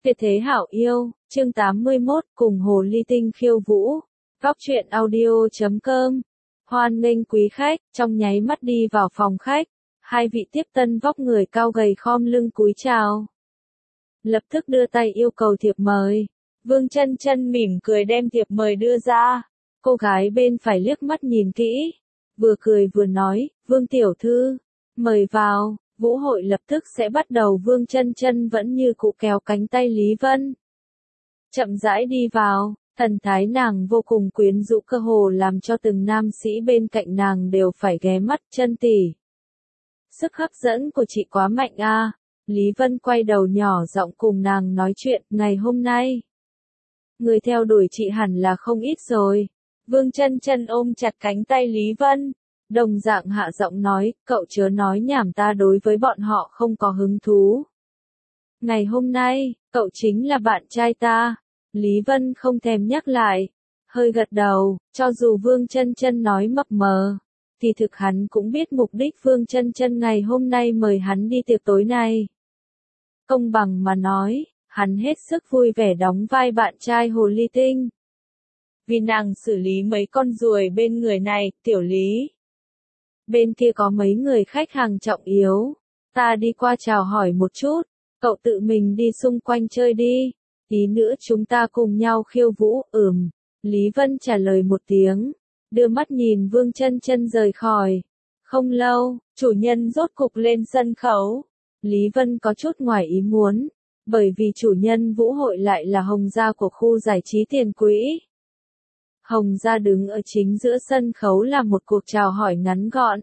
Tuyệt thế hảo yêu, chương 81, cùng hồ ly tinh khiêu vũ. Góc truyện audio.com. Hoan nghênh quý khách, trong nháy mắt đi vào phòng khách. Hai vị tiếp tân vóc người cao gầy khom lưng cúi chào. Lập tức đưa tay yêu cầu thiệp mời. Vương Chân Chân mỉm cười đem thiệp mời đưa ra. Cô gái bên phải liếc mắt nhìn kỹ. Vừa cười vừa nói, Vương tiểu thư, mời vào. Vũ hội lập tức sẽ bắt đầu. Vương Chân Chân vẫn như cũ kéo cánh tay Lý Vân. Chậm rãi đi vào, thần thái nàng vô cùng quyến rũ, cơ hồ làm cho từng nam sĩ bên cạnh nàng đều phải ghé mắt. Chân tỷ, sức hấp dẫn của chị quá mạnh a. Lý Vân quay đầu nhỏ giọng cùng nàng nói chuyện. Ngày hôm nay, người theo đuổi chị hẳn là không ít rồi. Vương Chân Chân ôm chặt cánh tay Lý Vân. Đồng dạng hạ giọng nói, cậu chớ nói nhảm, ta đối với bọn họ không có hứng thú. Ngày hôm nay, cậu chính là bạn trai ta. Lý Vân không thèm nhắc lại, hơi gật đầu, cho dù Vương Chân Chân nói mập mờ, thì thực hắn cũng biết mục đích Vương Chân Chân ngày hôm nay mời hắn đi tiệc tối này. Công bằng mà nói, hắn hết sức vui vẻ đóng vai bạn trai hồ ly tinh. Vì nàng xử lý mấy con ruồi bên người này, tiểu Lý. Bên kia có mấy người khách hàng trọng yếu, ta đi qua chào hỏi một chút, cậu tự mình đi xung quanh chơi đi, tí nữa chúng ta cùng nhau khiêu vũ. Lý Vân trả lời một tiếng, đưa mắt nhìn Vương Chân Chân rời khỏi. Không lâu, chủ nhân rốt cục lên sân khấu. Lý Vân có chút ngoài ý muốn, bởi vì chủ nhân vũ hội lại là Hồng Gia của khu giải trí Tiền Quỹ. Hồng Gia đứng ở chính giữa sân khấu làm một cuộc chào hỏi ngắn gọn.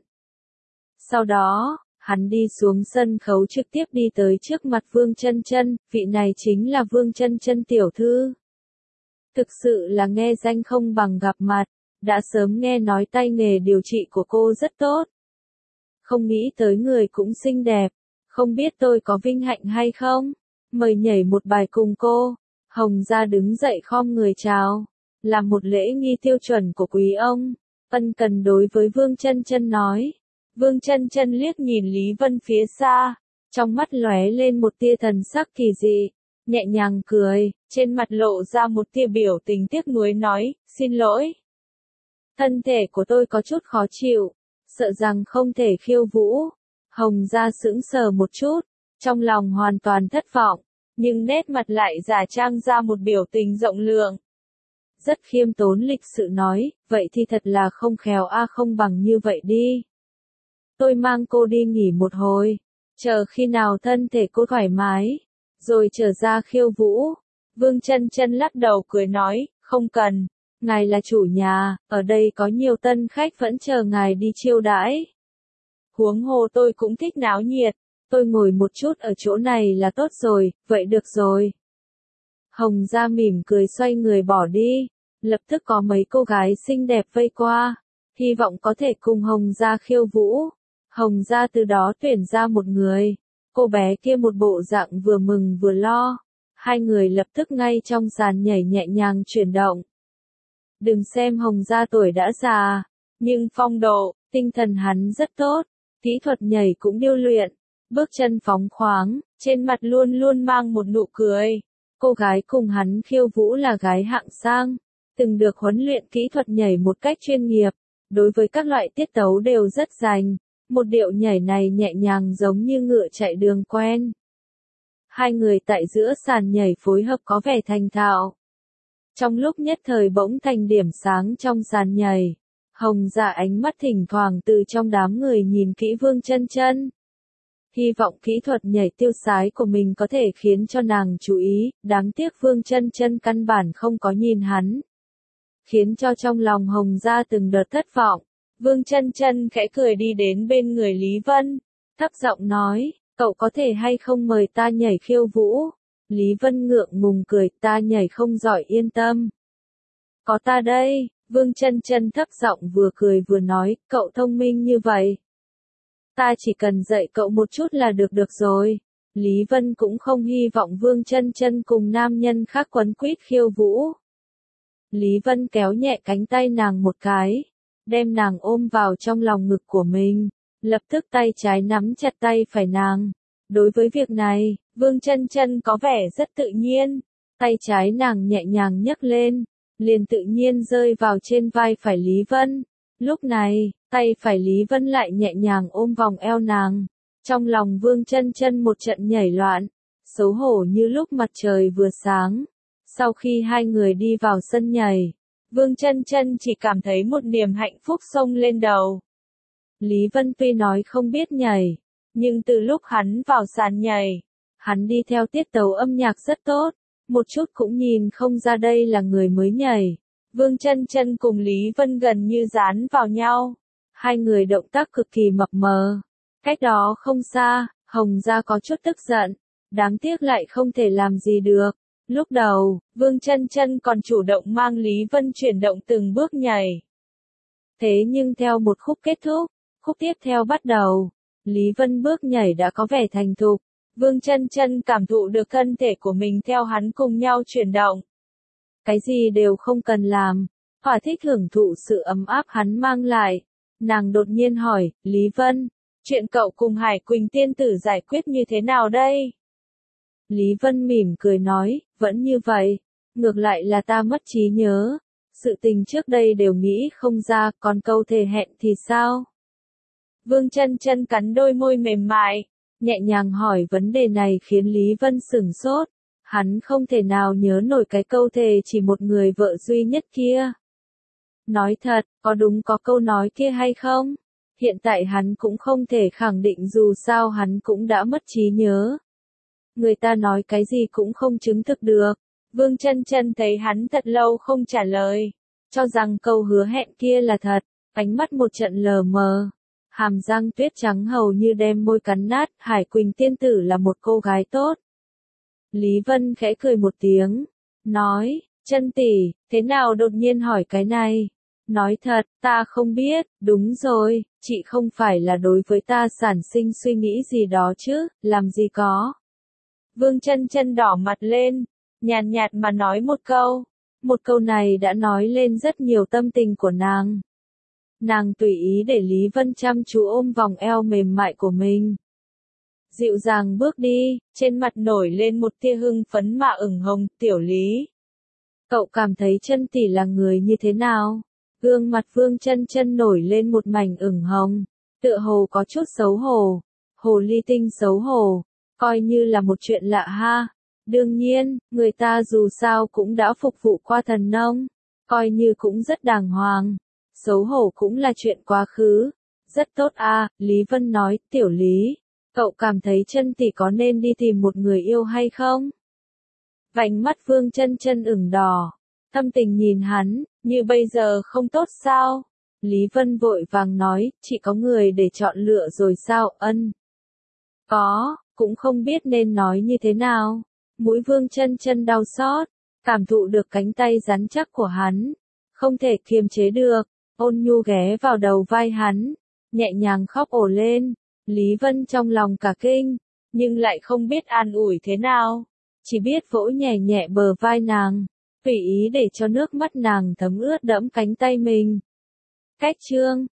Sau đó, hắn đi xuống sân khấu trực tiếp đi tới trước mặt Vương Chân Chân, vị này chính là Vương Chân Chân tiểu thư. Thực sự là nghe danh không bằng gặp mặt, đã sớm nghe nói tay nghề điều trị của cô rất tốt. Không nghĩ tới người cũng xinh đẹp, không biết tôi có vinh hạnh hay không? Mời nhảy một bài cùng cô. Hồng Gia đứng dậy khom người chào, làm một lễ nghi tiêu chuẩn của quý ông, ân cần đối với Vương Chân Chân nói. Vương Chân Chân liếc nhìn Lý Vân phía xa, trong mắt lóe lên một tia thần sắc kỳ dị, nhẹ nhàng cười, trên mặt lộ ra một tia biểu tình tiếc nuối nói, xin lỗi. Thân thể của tôi có chút khó chịu, sợ rằng không thể khiêu vũ. Hồng Gia sững sờ một chút, trong lòng hoàn toàn thất vọng, nhưng nét mặt lại giả trang ra một biểu tình rộng lượng. Rất khiêm tốn lịch sự nói, vậy thì thật là không khéo a, không bằng như vậy đi. Tôi mang cô đi nghỉ một hồi, chờ khi nào thân thể cô thoải mái, rồi trở ra khiêu vũ. Vương Chân Chân lắc đầu cười nói, không cần, ngài là chủ nhà, ở đây có nhiều tân khách vẫn chờ ngài đi chiêu đãi. Huống hồ tôi cũng thích náo nhiệt, tôi ngồi một chút ở chỗ này là tốt rồi, vậy được rồi. Hồng Gia mỉm cười xoay người bỏ đi, lập tức có mấy cô gái xinh đẹp vây qua, hy vọng có thể cùng Hồng Gia khiêu vũ. Hồng Gia từ đó tuyển ra một người, cô bé kia một bộ dạng vừa mừng vừa lo, hai người lập tức ngay trong sàn nhảy nhẹ nhàng chuyển động. Đừng xem Hồng Gia tuổi đã già, nhưng phong độ, tinh thần hắn rất tốt, kỹ thuật nhảy cũng điêu luyện, bước chân phóng khoáng, trên mặt luôn luôn mang một nụ cười. Cô gái cùng hắn khiêu vũ là gái hạng sang, từng được huấn luyện kỹ thuật nhảy một cách chuyên nghiệp, đối với các loại tiết tấu đều rất rành. Một điệu nhảy này nhẹ nhàng giống như ngựa chạy đường quen. Hai người tại giữa sàn nhảy phối hợp có vẻ thành thạo. Trong lúc nhất thời bỗng thành điểm sáng trong sàn nhảy. Hồng Gia ánh mắt thỉnh thoảng từ trong đám người nhìn kỹ Vương Chân Chân. Hy vọng kỹ thuật nhảy tiêu sái của mình có thể khiến cho nàng chú ý, đáng tiếc Vương Chân Chân căn bản không có nhìn hắn. Khiến cho trong lòng Hồng Gia từng đợt thất vọng. Vương Chân Chân khẽ cười đi đến bên người Lý Vân, thấp giọng nói, cậu có thể hay không mời ta nhảy khiêu vũ? Lý Vân ngượng ngùng cười, ta nhảy không giỏi yên tâm. Có ta đây, Vương Chân Chân thấp giọng vừa cười vừa nói, cậu thông minh như vậy. Ta chỉ cần dạy cậu một chút là được rồi. Lý Vân cũng không hy vọng Vương Chân Chân cùng nam nhân khác quấn quýt khiêu vũ. Lý Vân kéo nhẹ cánh tay nàng một cái, đem nàng ôm vào trong lòng ngực của mình, lập tức tay trái nắm chặt tay phải nàng. Đối với việc này, Vương Chân Chân có vẻ rất tự nhiên, tay trái nàng nhẹ nhàng nhấc lên, liền tự nhiên rơi vào trên vai phải Lý Vân. Lúc này, tay phải Lý Vân lại nhẹ nhàng ôm vòng eo nàng. Trong lòng Vương Chân Chân một trận nhảy loạn, xấu hổ như lúc mặt trời vừa sáng. Sau khi hai người đi vào sân nhảy, Vương Chân Chân chỉ cảm thấy một niềm hạnh phúc xông lên đầu. Lý Vân tuy nói không biết nhảy, nhưng từ lúc hắn vào sàn nhảy, hắn đi theo tiết tấu âm nhạc rất tốt, một chút cũng nhìn không ra đây là người mới nhảy. Vương Chân Chân cùng Lý Vân gần như dán vào nhau, hai người động tác cực kỳ mập mờ. Cách đó không xa, Hồng Gia có chút tức giận, đáng tiếc lại không thể làm gì được. Lúc đầu, Vương Chân Chân còn chủ động mang Lý Vân chuyển động từng bước nhảy. Thế nhưng theo một khúc kết thúc, khúc tiếp theo bắt đầu, Lý Vân bước nhảy đã có vẻ thành thục. Vương Chân Chân cảm thụ được thân thể của mình theo hắn cùng nhau chuyển động. Cái gì đều không cần làm, thỏa thích hưởng thụ sự ấm áp hắn mang lại. Nàng đột nhiên hỏi, Lý Vân, chuyện cậu cùng Hải Quỳnh tiên tử giải quyết như thế nào đây? Lý Vân mỉm cười nói, vẫn như vậy, ngược lại là ta mất trí nhớ. Sự tình trước đây đều nghĩ không ra, còn câu thề hẹn thì sao? Vương Chân Chân cắn đôi môi mềm mại, nhẹ nhàng hỏi vấn đề này khiến Lý Vân sửng sốt. Hắn không thể nào nhớ nổi cái câu thề chỉ một người vợ duy nhất kia. Nói thật, có đúng có câu nói kia hay không? Hiện tại hắn cũng không thể khẳng định dù sao hắn cũng đã mất trí nhớ. Người ta nói cái gì cũng không chứng thực được. Vương Chân Chân thấy hắn thật lâu không trả lời, cho rằng câu hứa hẹn kia là thật, ánh mắt một trận lờ mờ. Hàm răng tuyết trắng hầu như đem môi cắn nát, Hải Quỳnh tiên tử là một cô gái tốt. Lý Vân khẽ cười một tiếng, nói, Chân tỷ, thế nào đột nhiên hỏi cái này? Nói thật, ta không biết, đúng rồi, chị không phải là đối với ta sản sinh suy nghĩ gì đó chứ, làm gì có. Vương Chân Chân đỏ mặt lên, nhàn nhạt mà nói một câu. Một câu này đã nói lên rất nhiều tâm tình của nàng. Nàng tùy ý để Lý Vân chăm chú ôm vòng eo mềm mại của mình. Dịu dàng bước đi, trên mặt nổi lên một tia hưng phấn mà ửng hồng, tiểu Lý. Cậu cảm thấy Chân tỷ là người như thế nào? Gương mặt Vương Chân Chân nổi lên một mảnh ửng hồng, tựa hồ có chút xấu hổ. Hồ ly tinh xấu hổ, coi như là một chuyện lạ ha. Đương nhiên, người ta dù sao cũng đã phục vụ qua thần nông, coi như cũng rất đàng hoàng. Xấu hổ cũng là chuyện quá khứ. Rất tốt a, Lý Vân nói, tiểu Lý, cậu cảm thấy Chân tỷ có nên đi tìm một người yêu hay không? Vành mắt Vương Chân Chân ửng đỏ, thâm tình nhìn hắn, như bây giờ không tốt sao? Lý Vân vội vàng nói, chị có người để chọn lựa rồi sao, ân? Có, cũng không biết nên nói như thế nào. Mũi Vương Chân Chân đau xót, cảm thụ được cánh tay rắn chắc của hắn, không thể kiềm chế được, ôn nhu ghé vào đầu vai hắn, nhẹ nhàng khóc ồ lên. Lý Vân trong lòng cả kinh, nhưng lại không biết an ủi thế nào, chỉ biết vỗ nhẹ nhẹ bờ vai nàng, tùy ý để cho nước mắt nàng thấm ướt đẫm cánh tay mình. Cách chương